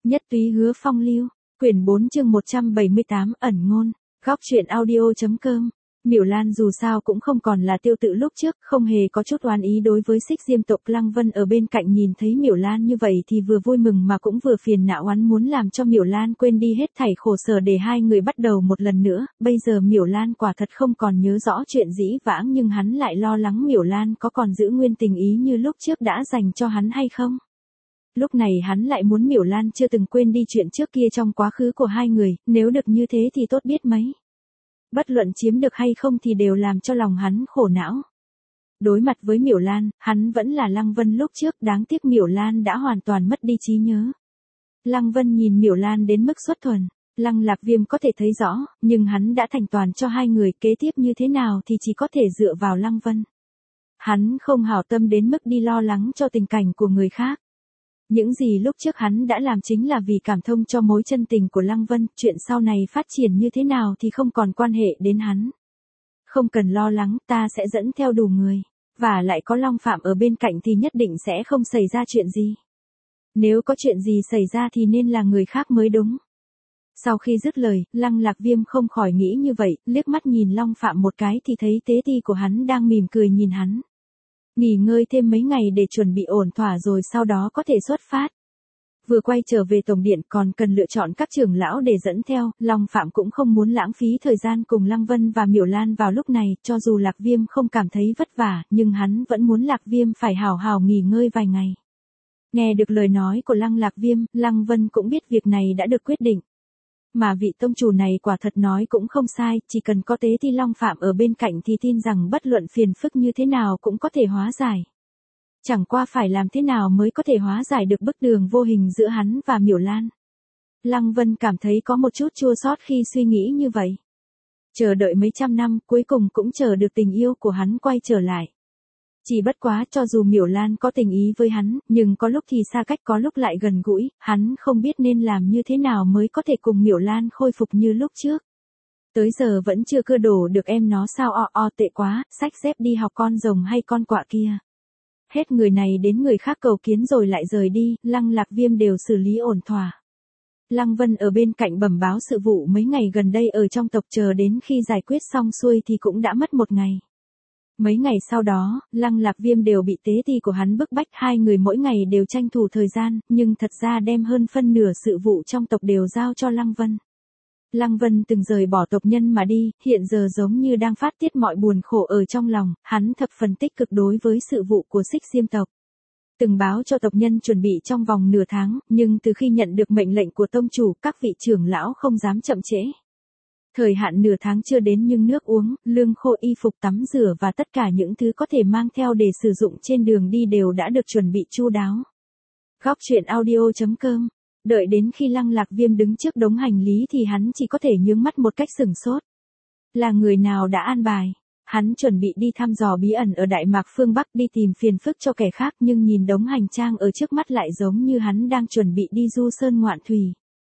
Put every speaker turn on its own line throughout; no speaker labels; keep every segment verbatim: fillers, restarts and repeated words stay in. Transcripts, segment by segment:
Nhất túy hứa phong lưu, quyển bốn chương một trăm bảy mươi tám ẩn ngôn, góc truyện audio.com. Miểu Lan dù sao cũng không còn là Tiêu Tự lúc trước, không hề có chút oán ý đối với Xích Diêm tộc. Lăng Vân ở bên cạnh nhìn thấy Miểu Lan như vậy thì vừa vui mừng mà cũng vừa phiền não, oán muốn làm cho Miểu Lan quên đi hết thảy khổ sở để hai người bắt đầu một lần nữa. Bây giờ Miểu Lan quả thật không còn nhớ rõ chuyện dĩ vãng, nhưng hắn lại lo lắng Miểu Lan có còn giữ nguyên tình ý như lúc trước đã dành cho hắn hay không. Lúc này hắn lại muốn Miểu Lan chưa từng quên đi chuyện trước kia trong quá khứ của hai người, nếu được như thế thì tốt biết mấy. Bất luận chiếm được hay không thì đều làm cho lòng hắn khổ não. Đối mặt với Miểu Lan, hắn vẫn là Lăng Vân lúc trước, đáng tiếc Miểu Lan đã hoàn toàn mất đi trí nhớ. Lăng Vân nhìn Miểu Lan đến mức xuất thuần, Lăng Lạc Viêm có thể thấy rõ, nhưng hắn đã thành toàn cho hai người, kế tiếp như thế nào thì chỉ có thể dựa vào Lăng Vân. Hắn không hảo tâm đến mức đi lo lắng cho tình cảnh của người khác. Những gì lúc trước hắn đã làm chính là vì cảm thông cho mối chân tình của Lăng Vân, chuyện sau này phát triển như thế nào thì không còn quan hệ đến hắn. Không cần lo lắng, ta sẽ dẫn theo đủ người, và lại có Long Phạm ở bên cạnh thì nhất định sẽ không xảy ra chuyện gì. Nếu có chuyện gì xảy ra thì nên là người khác mới đúng. Sau khi dứt lời, Lăng Lạc Viêm không khỏi nghĩ như vậy, liếc mắt nhìn Long Phạm một cái thì thấy tế ti của hắn đang mỉm cười nhìn hắn. Nghỉ ngơi thêm mấy ngày để chuẩn bị ổn thỏa rồi sau đó có thể xuất phát. Vừa quay trở về tổng điện còn cần lựa chọn các trưởng lão để dẫn theo, Long Phạm cũng không muốn lãng phí thời gian cùng Lăng Vân và Miểu Lan vào lúc này, cho dù Lạc Viêm không cảm thấy vất vả, nhưng hắn vẫn muốn Lạc Viêm phải hào hào nghỉ ngơi vài ngày. Nghe được lời nói của Lăng Lạc Viêm, Lăng Vân cũng biết việc này đã được quyết định. Mà vị tông chủ này quả thật nói cũng không sai, chỉ cần có tế ti Long Phạm ở bên cạnh thì tin rằng bất luận phiền phức như thế nào cũng có thể hóa giải. Chẳng qua phải làm thế nào mới có thể hóa giải được bức tường vô hình giữa hắn và Miểu Lan. Lăng Vân cảm thấy có một chút chua xót khi suy nghĩ như vậy. Chờ đợi mấy trăm năm, cuối cùng cũng chờ được tình yêu của hắn quay trở lại. Chỉ bất quá cho dù Miểu Lan có tình ý với hắn, nhưng có lúc thì xa cách có lúc lại gần gũi, hắn không biết nên làm như thế nào mới có thể cùng Miểu Lan khôi phục như lúc trước. Tới giờ vẫn chưa cưa đổ được em nó sao, o o tệ quá, xách dép đi học con rồng hay con quạ kia. Hết người này đến người khác cầu kiến rồi lại rời đi, Lăng Lạc Viêm đều xử lý ổn thỏa. Lăng Vân ở bên cạnh bẩm báo sự vụ mấy ngày gần đây ở trong tộc, chờ đến khi giải quyết xong xuôi thì cũng đã mất một ngày. Mấy ngày sau đó, Lăng Lạc Viêm đều bị tế ti của hắn bức bách, hai người mỗi ngày đều tranh thủ thời gian, nhưng thật ra đem hơn phân nửa sự vụ trong tộc đều giao cho Lăng Vân. Lăng Vân từng rời bỏ tộc nhân mà đi, hiện giờ giống như đang phát tiết mọi buồn khổ ở trong lòng, hắn thập phần tích cực đối với sự vụ của Xích Diêm tộc. Từng báo cho tộc nhân chuẩn bị trong vòng nửa tháng, nhưng từ khi nhận được mệnh lệnh của tông chủ, các vị trưởng lão không dám chậm trễ. Thời hạn nửa tháng chưa đến nhưng nước uống, lương khô, y phục tắm rửa và tất cả những thứ có thể mang theo để sử dụng trên đường đi đều đã được chuẩn bị chu đáo. Góc truyện audio.com. Đợi đến khi Lăng Lạc Viêm đứng trước đống hành lý thì hắn chỉ có thể nhướng mắt một cách sửng sốt. Là người nào đã an bài? Hắn chuẩn bị đi thăm dò bí ẩn ở Đại Mạc phương Bắc, đi tìm phiền phức cho kẻ khác, nhưng nhìn đống hành trang ở trước mắt lại giống như hắn đang chuẩn bị đi du sơn ngoạn thủy.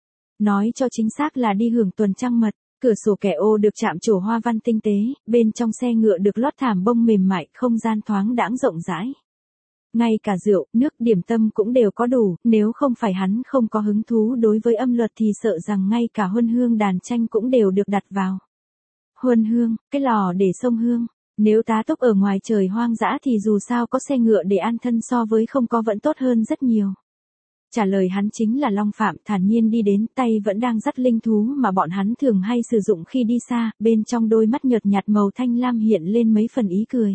Nói cho chính xác là đi hưởng tuần trăng mật. Cửa sổ kẻ ô được chạm trổ hoa văn tinh tế, bên trong xe ngựa được lót thảm bông mềm mại, không gian thoáng đãng rộng rãi. Ngay cả rượu, nước, điểm tâm cũng đều có đủ, nếu không phải hắn không có hứng thú đối với âm luật thì sợ rằng ngay cả huân hương đàn tranh cũng đều được đặt vào. Huân hương, cái lò để xông hương, nếu tá túc ở ngoài trời hoang dã thì dù sao có xe ngựa để an thân so với không có vẫn tốt hơn rất nhiều. Trả lời hắn chính là Long Phạm, thản nhiên đi đến, tay vẫn đang dắt linh thú mà bọn hắn thường hay sử dụng khi đi xa, bên trong đôi mắt nhợt nhạt màu thanh lam hiện lên mấy phần ý cười.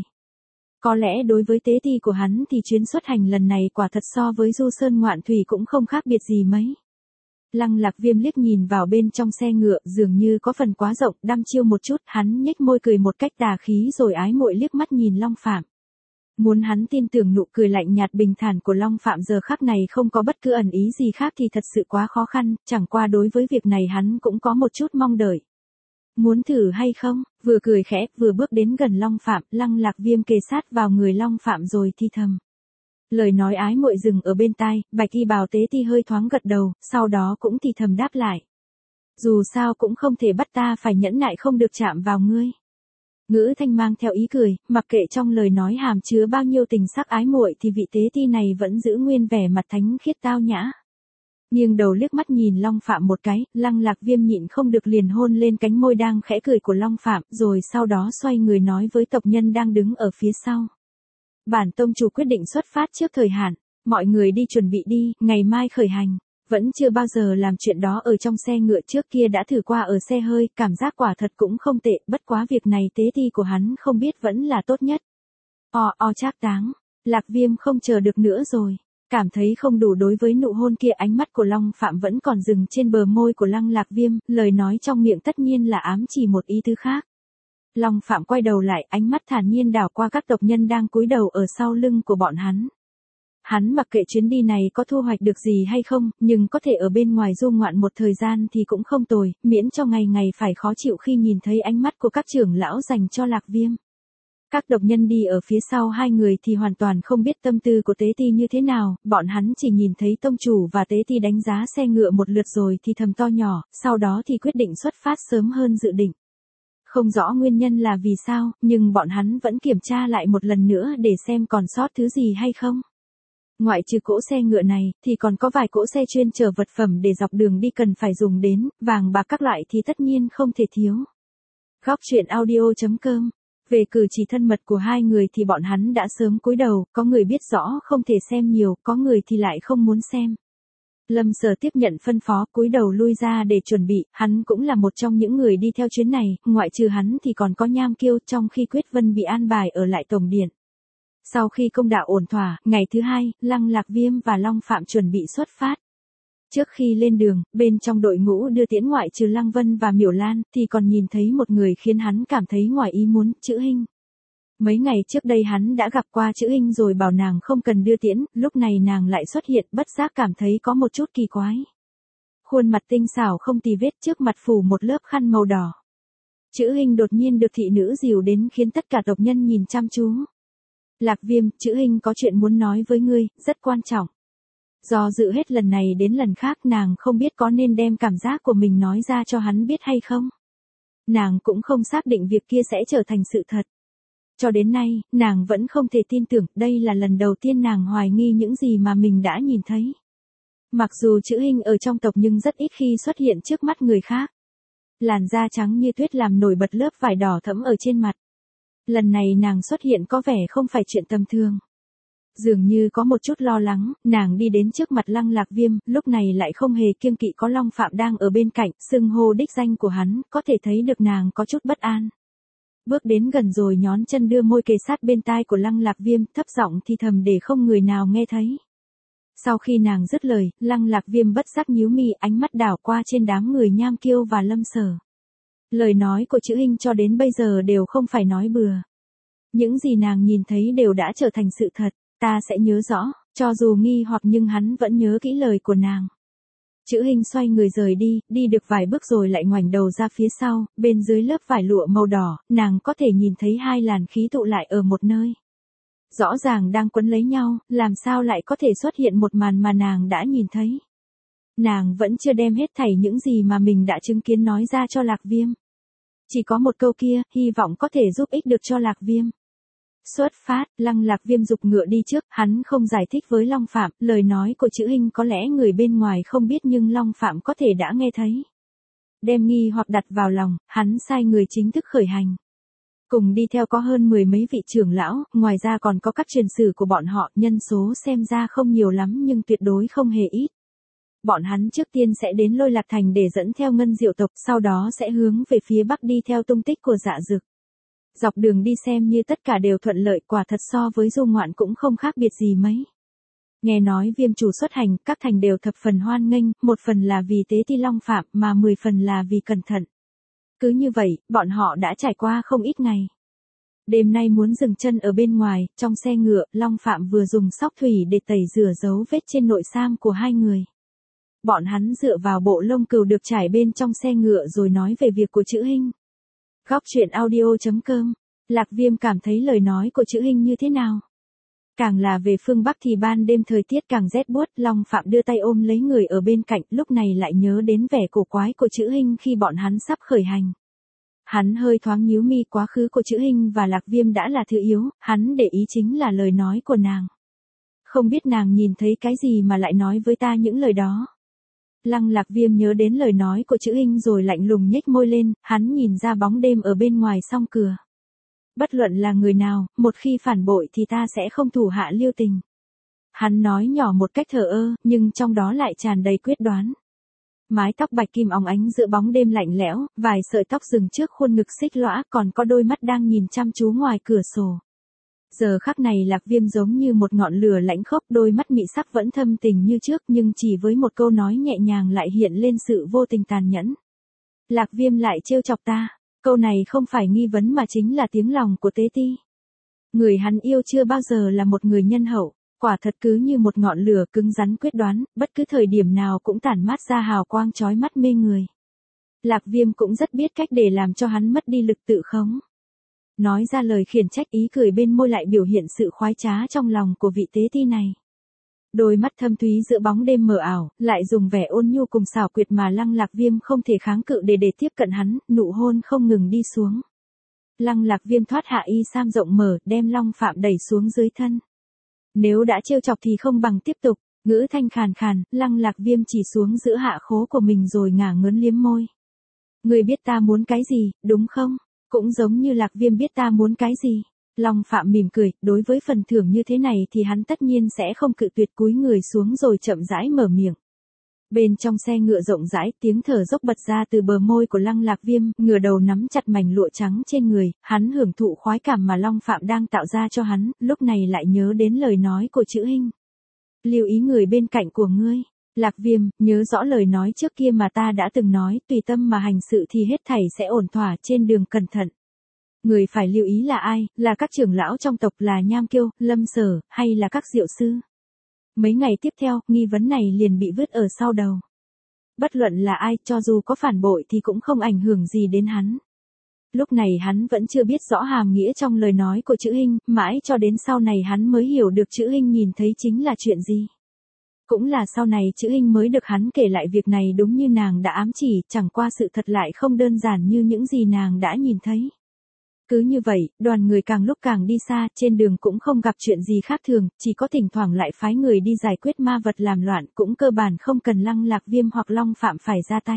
Có lẽ đối với tế ti của hắn thì chuyến xuất hành lần này quả thật so với du sơn ngoạn thủy cũng không khác biệt gì mấy. Lăng Lạc Viêm liếc nhìn vào bên trong xe ngựa, dường như có phần quá rộng, đăm chiêu một chút, hắn nhếch môi cười một cách tà khí rồi ái muội liếc mắt nhìn Long Phạm. Muốn hắn tin tưởng nụ cười lạnh nhạt bình thản của Long Phạm giờ khắc này không có bất cứ ẩn ý gì khác thì thật sự quá khó khăn, chẳng qua đối với việc này hắn cũng có một chút mong đợi. Muốn thử hay không? Vừa cười khẽ, vừa bước đến gần Long Phạm, Lăng Lạc Viêm kề sát vào người Long Phạm rồi thi thầm. Lời nói ái muội dừng ở bên tai, bạch y bào tế ti hơi thoáng gật đầu, sau đó cũng thì thầm đáp lại. Dù sao cũng không thể bắt ta phải nhẫn nại không được chạm vào ngươi. Ngữ thanh mang theo ý cười, mặc kệ trong lời nói hàm chứa bao nhiêu tình sắc ái muội thì vị tế ti này vẫn giữ nguyên vẻ mặt thánh khiết tao nhã. Nghiêng đầu liếc mắt nhìn Long Phạm một cái, Lăng Lạc Viêm nhịn không được liền hôn lên cánh môi đang khẽ cười của Long Phạm, rồi sau đó xoay người nói với tộc nhân đang đứng ở phía sau. Bản tông chủ quyết định xuất phát trước thời hạn, mọi người đi chuẩn bị đi, ngày mai khởi hành. Vẫn chưa bao giờ làm chuyện đó ở trong xe ngựa, trước kia đã thử qua ở xe hơi, cảm giác quả thật cũng không tệ, bất quá việc này tế ti của hắn không biết vẫn là tốt nhất. O o Trác Táng, Lạc Viêm không chờ được nữa rồi. Cảm thấy không đủ đối với nụ hôn kia, ánh mắt của Long Phạm vẫn còn dừng trên bờ môi của Lăng Lạc Viêm, lời nói trong miệng tất nhiên là ám chỉ một ý tứ khác. Long Phạm quay đầu lại, ánh mắt thản nhiên đảo qua các tộc nhân đang cúi đầu ở sau lưng của bọn hắn. Hắn mặc kệ chuyến đi này có thu hoạch được gì hay không, nhưng có thể ở bên ngoài du ngoạn một thời gian thì cũng không tồi, miễn cho ngày ngày phải khó chịu khi nhìn thấy ánh mắt của các trưởng lão dành cho Lạc Viêm. Các tộc nhân đi ở phía sau hai người thì hoàn toàn không biết tâm tư của Tế Ti như thế nào, bọn hắn chỉ nhìn thấy tông chủ và Tế Ti đánh giá xe ngựa một lượt rồi thì thầm to nhỏ, sau đó thì quyết định xuất phát sớm hơn dự định. Không rõ nguyên nhân là vì sao, nhưng bọn hắn vẫn kiểm tra lại một lần nữa để xem còn sót thứ gì hay không. Ngoại trừ cỗ xe ngựa này, thì còn có vài cỗ xe chuyên chở vật phẩm để dọc đường đi cần phải dùng đến, vàng bạc các loại thì tất nhiên không thể thiếu. Góc truyện audio chấm com. Về cử chỉ thân mật của hai người thì bọn hắn đã sớm cúi đầu, có người biết rõ không thể xem nhiều, có người thì lại không muốn xem. Lâm Sở tiếp nhận phân phó, cúi đầu lui ra để chuẩn bị, hắn cũng là một trong những người đi theo chuyến này, ngoại trừ hắn thì còn có Nham Kiêu, trong khi Quyết Vân bị an bài ở lại tổng điện. Sau khi công đạo ổn thỏa, ngày thứ hai, Lăng Lạc Viêm và Long Phạm chuẩn bị xuất phát. Trước khi lên đường, bên trong đội ngũ đưa tiễn ngoại trừ Lăng Vân và Miểu Lan, thì còn nhìn thấy một người khiến hắn cảm thấy ngoài ý muốn, Chữ Hinh. Mấy ngày trước đây hắn đã gặp qua Chữ Hinh rồi bảo nàng không cần đưa tiễn, lúc này nàng lại xuất hiện, bất giác cảm thấy có một chút kỳ quái. Khuôn mặt tinh xảo không tì vết, trước mặt phủ một lớp khăn màu đỏ. Chữ Hinh đột nhiên được thị nữ dìu đến khiến tất cả tộc nhân nhìn chăm chú. Lạc Viêm, Chữ Hinh có chuyện muốn nói với ngươi, rất quan trọng. Do dự hết lần này đến lần khác, nàng không biết có nên đem cảm giác của mình nói ra cho hắn biết hay không. Nàng cũng không xác định việc kia sẽ trở thành sự thật. Cho đến nay, nàng vẫn không thể tin tưởng, đây là lần đầu tiên nàng hoài nghi những gì mà mình đã nhìn thấy. Mặc dù Chữ Hinh ở trong tộc nhưng rất ít khi xuất hiện trước mắt người khác. Làn da trắng như tuyết làm nổi bật lớp vải đỏ thẫm ở trên mặt. Lần này nàng xuất hiện có vẻ không phải chuyện tầm thường. Dường như có một chút lo lắng, nàng đi đến trước mặt Lăng Lạc Viêm, lúc này lại không hề kiêng kỵ có Long Phạm đang ở bên cạnh, xưng hô đích danh của hắn, có thể thấy được nàng có chút bất an. Bước đến gần rồi nhón chân đưa môi kề sát bên tai của Lăng Lạc Viêm, thấp giọng thì thầm để không người nào nghe thấy. Sau khi nàng dứt lời, Lăng Lạc Viêm bất giác nhíu mi, ánh mắt đảo qua trên đám người Nham Kiêu và Lâm Sở. Lời nói của Chữ Hinh cho đến bây giờ đều không phải nói bừa. Những gì nàng nhìn thấy đều đã trở thành sự thật, ta sẽ nhớ rõ, cho dù nghi hoặc nhưng hắn vẫn nhớ kỹ lời của nàng. Chữ Hinh xoay người rời đi, đi được vài bước rồi lại ngoảnh đầu ra phía sau, bên dưới lớp vải lụa màu đỏ, nàng có thể nhìn thấy hai làn khí tụ lại ở một nơi. Rõ ràng đang quấn lấy nhau, làm sao lại có thể xuất hiện một màn mà nàng đã nhìn thấy. Nàng vẫn chưa đem hết thảy những gì mà mình đã chứng kiến nói ra cho Lạc Viêm. Chỉ có một câu kia, hy vọng có thể giúp ích được cho Lạc Viêm. Xuất phát, Lăng Lạc Viêm dục ngựa đi trước, hắn không giải thích với Long Phạm, lời nói của Chữ Hinh có lẽ người bên ngoài không biết nhưng Long Phạm có thể đã nghe thấy. Đem nghi hoặc đặt vào lòng, hắn sai người chính thức khởi hành. Cùng đi theo có hơn mười mấy vị trưởng lão, ngoài ra còn có các truyền sử của bọn họ, nhân số xem ra không nhiều lắm nhưng tuyệt đối không hề ít. Bọn hắn trước tiên sẽ đến Lôi Lạc Thành để dẫn theo Ngân Diệu tộc, sau đó sẽ hướng về phía bắc đi theo tung tích của Dạ Dực. Dọc đường đi xem như tất cả đều thuận lợi, quả thật so với du ngoạn cũng không khác biệt gì mấy. Nghe nói Viêm chủ xuất hành, các thành đều thập phần hoan nghênh, một phần là vì tế ti Long Phạm mà mười phần là vì cẩn thận. Cứ như vậy, bọn họ đã trải qua không ít ngày. Đêm nay muốn dừng chân ở bên ngoài, trong xe ngựa, Long Phạm vừa dùng sóc thủy để tẩy rửa dấu vết trên nội sam của hai người. Bọn hắn dựa vào bộ lông cừu được trải bên trong xe ngựa rồi nói về việc của Chữ Hinh. Góc truyện audio chấm com. Lạc Viêm cảm thấy lời nói của Chữ Hinh như thế nào? Càng là về phương Bắc thì ban đêm thời tiết càng rét buốt, Long Phạm đưa tay ôm lấy người ở bên cạnh, lúc này lại nhớ đến vẻ cổ quái của Chữ Hinh khi bọn hắn sắp khởi hành. Hắn hơi thoáng nhíu mi, quá khứ của Chữ Hinh và Lạc Viêm đã là thứ yếu, hắn để ý chính là lời nói của nàng. Không biết nàng nhìn thấy cái gì mà lại nói với ta những lời đó. Lăng Lạc Viêm nhớ đến lời nói của Chữ Hinh rồi lạnh lùng nhếch môi lên, hắn nhìn ra bóng đêm ở bên ngoài song cửa. Bất luận là người nào, một khi phản bội thì ta sẽ không thủ hạ lưu tình. Hắn nói nhỏ một cách thờ ơ, nhưng trong đó lại tràn đầy quyết đoán. Mái tóc bạch kim óng ánh giữa bóng đêm lạnh lẽo, vài sợi tóc dừng trước khuôn ngực xích lõa, còn có đôi mắt đang nhìn chăm chú ngoài cửa sổ. Giờ khắc này Lạc Viêm giống như một ngọn lửa lãnh khốc, đôi mắt mị sắc vẫn thâm tình như trước, nhưng chỉ với một câu nói nhẹ nhàng lại hiện lên sự vô tình tàn nhẫn. Lạc Viêm lại trêu chọc ta. Câu này không phải nghi vấn mà chính là tiếng lòng của Tế Ti. Người hắn yêu chưa bao giờ là một người nhân hậu, quả thật cứ như một ngọn lửa cứng rắn quyết đoán, bất cứ thời điểm nào cũng tản mát ra hào quang chói mắt mê người. Lạc Viêm cũng rất biết cách để làm cho hắn mất đi lực tự khống. Nói ra lời khiển trách, ý cười bên môi lại biểu hiện sự khoái trá trong lòng của vị Tế Ti này. Đôi mắt thâm thúy giữa bóng đêm mờ ảo, lại dùng vẻ ôn nhu cùng xảo quyệt mà Lăng Lạc Viêm không thể kháng cự để để tiếp cận hắn, nụ hôn không ngừng đi xuống. Lăng Lạc Viêm thoát hạ y sam rộng mở, đem Long Phạm đẩy xuống dưới thân. Nếu đã trêu chọc thì không bằng tiếp tục, ngữ thanh khàn khàn, Lăng Lạc Viêm chỉ xuống giữa hạ khố của mình rồi ngả ngớn liếm môi. Người biết ta muốn cái gì, đúng không? Cũng giống như Lạc Viêm biết ta muốn cái gì. Long Phạm mỉm cười, đối với phần thưởng như thế này thì hắn tất nhiên sẽ không cự tuyệt, cúi người xuống rồi chậm rãi mở miệng. Bên trong xe ngựa rộng rãi, tiếng thở dốc bật ra từ bờ môi của Lăng Lạc Viêm, ngửa đầu nắm chặt mảnh lụa trắng trên người, hắn hưởng thụ khoái cảm mà Long Phạm đang tạo ra cho hắn, lúc này lại nhớ đến lời nói của Chữ Hinh. Lưu ý người bên cạnh của ngươi. Lạc Viêm, nhớ rõ lời nói trước kia mà ta đã từng nói, tùy tâm mà hành sự thì hết thảy sẽ ổn thỏa, trên đường cẩn thận. Người phải lưu ý là ai, là các trưởng lão trong tộc, là Nham Kiêu, Lâm Sở, hay là các diệu sư. Mấy ngày tiếp theo, nghi vấn này liền bị vứt ở sau đầu. Bất luận là ai, cho dù có phản bội thì cũng không ảnh hưởng gì đến hắn. Lúc này hắn vẫn chưa biết rõ hàm nghĩa trong lời nói của Chữ Hinh, mãi cho đến sau này hắn mới hiểu được Chữ Hinh nhìn thấy chính là chuyện gì. Cũng là sau này Chữ Hinh mới được hắn kể lại việc này đúng như nàng đã ám chỉ, chẳng qua sự thật lại không đơn giản như những gì nàng đã nhìn thấy. Cứ như vậy, đoàn người càng lúc càng đi xa, trên đường cũng không gặp chuyện gì khác thường, chỉ có thỉnh thoảng lại phái người đi giải quyết ma vật làm loạn, cũng cơ bản không cần Lăng Lạc Viêm hoặc Long Phạm phải ra tay.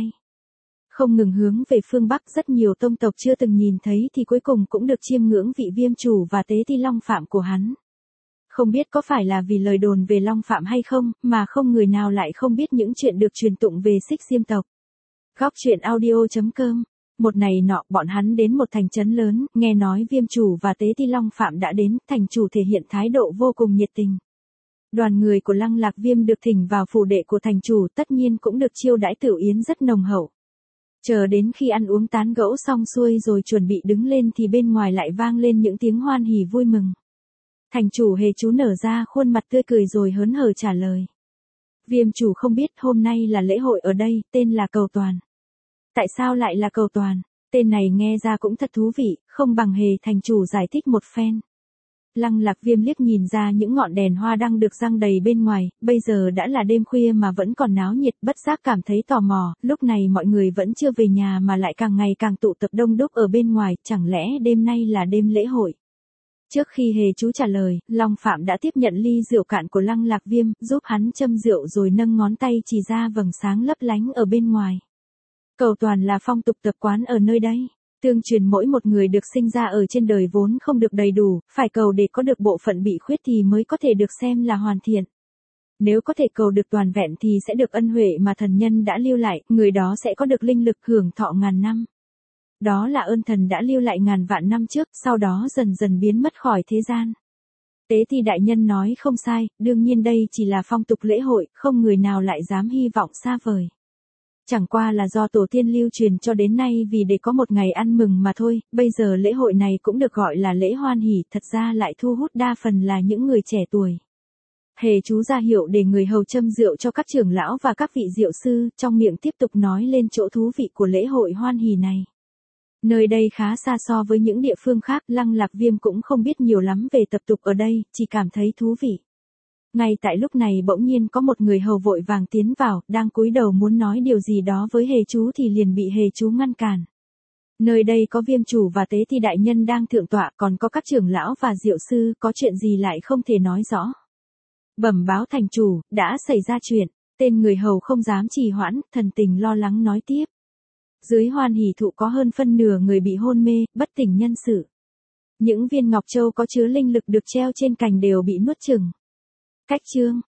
Không ngừng hướng về phương Bắc, rất nhiều tông tộc chưa từng nhìn thấy thì cuối cùng cũng được chiêm ngưỡng vị Viêm chủ và Tế Ti Long Phạm của hắn. Không biết có phải là vì lời đồn về Long Phạm hay không, mà không người nào lại không biết những chuyện được truyền tụng về Xích Diêm tộc. Góc truyện audio chấm com. Một ngày nọ, bọn hắn đến một thành trấn lớn, nghe nói Viêm chủ và Tế Ti Long Phạm đã đến, thành chủ thể hiện thái độ vô cùng nhiệt tình. Đoàn người của Lăng Lạc Viêm được thỉnh vào phủ đệ của thành chủ, tất nhiên cũng được chiêu đãi tửu yến rất nồng hậu. Chờ đến khi ăn uống tán gẫu xong xuôi rồi chuẩn bị đứng lên thì bên ngoài lại vang lên những tiếng hoan hỉ vui mừng. Thành chủ Hề Chú nở ra khuôn mặt tươi cười rồi hớn hở trả lời. Viêm chủ không biết hôm nay là lễ hội ở đây, tên là cầu toàn. Tại sao lại là cầu toàn? Tên này nghe ra cũng thật thú vị, không bằng Hề thành chủ giải thích một phen. Lăng Lạc Viêm liếc nhìn ra những ngọn đèn hoa đang được răng đầy bên ngoài, bây giờ đã là đêm khuya mà vẫn còn náo nhiệt, bất giác cảm thấy tò mò, lúc này mọi người vẫn chưa về nhà mà lại càng ngày càng tụ tập đông đúc ở bên ngoài, chẳng lẽ đêm nay là đêm lễ hội? Trước khi Hề Chú trả lời, Long Phạm đã tiếp nhận ly rượu cạn của Lăng Lạc Viêm, giúp hắn châm rượu rồi nâng ngón tay chỉ ra vầng sáng lấp lánh ở bên ngoài. Cầu toàn là phong tục tập quán ở nơi đây. Tương truyền mỗi một người được sinh ra ở trên đời vốn không được đầy đủ, phải cầu để có được bộ phận bị khuyết thì mới có thể được xem là hoàn thiện. Nếu có thể cầu được toàn vẹn thì sẽ được ân huệ mà thần nhân đã lưu lại, người đó sẽ có được linh lực hưởng thọ ngàn năm. Đó là ơn thần đã lưu lại ngàn vạn năm trước, sau đó dần dần biến mất khỏi thế gian. Tế Ti đại nhân nói không sai, đương nhiên đây chỉ là phong tục lễ hội, không người nào lại dám hy vọng xa vời. Chẳng qua là do tổ tiên lưu truyền cho đến nay vì để có một ngày ăn mừng mà thôi, bây giờ lễ hội này cũng được gọi là lễ hoan hỉ, thật ra lại thu hút đa phần là những người trẻ tuổi. Hề Chú ra hiệu để người hầu châm rượu cho các trưởng lão và các vị diệu sư, trong miệng tiếp tục nói lên chỗ thú vị của lễ hội hoan hỉ này. Nơi đây khá xa so với những địa phương khác, Lăng Lạc Viêm cũng không biết nhiều lắm về tập tục ở đây, chỉ cảm thấy thú vị. Ngay tại lúc này bỗng nhiên có một người hầu vội vàng tiến vào, đang cúi đầu muốn nói điều gì đó với Hề Chú thì liền bị Hề Chú ngăn cản. Nơi đây có Viêm chủ và Tế Ti đại nhân đang thượng tọa, còn có các trưởng lão và diệu sư, có chuyện gì lại không thể nói rõ. Bẩm báo thành chủ, đã xảy ra chuyện. Tên người hầu không dám trì hoãn, thần tình lo lắng nói tiếp. Dưới Hoan Hỷ thụ có hơn phân nửa người bị hôn mê, bất tỉnh nhân sự. Những viên ngọc châu có chứa linh lực được treo trên cành đều bị nuốt chửng. Cách chương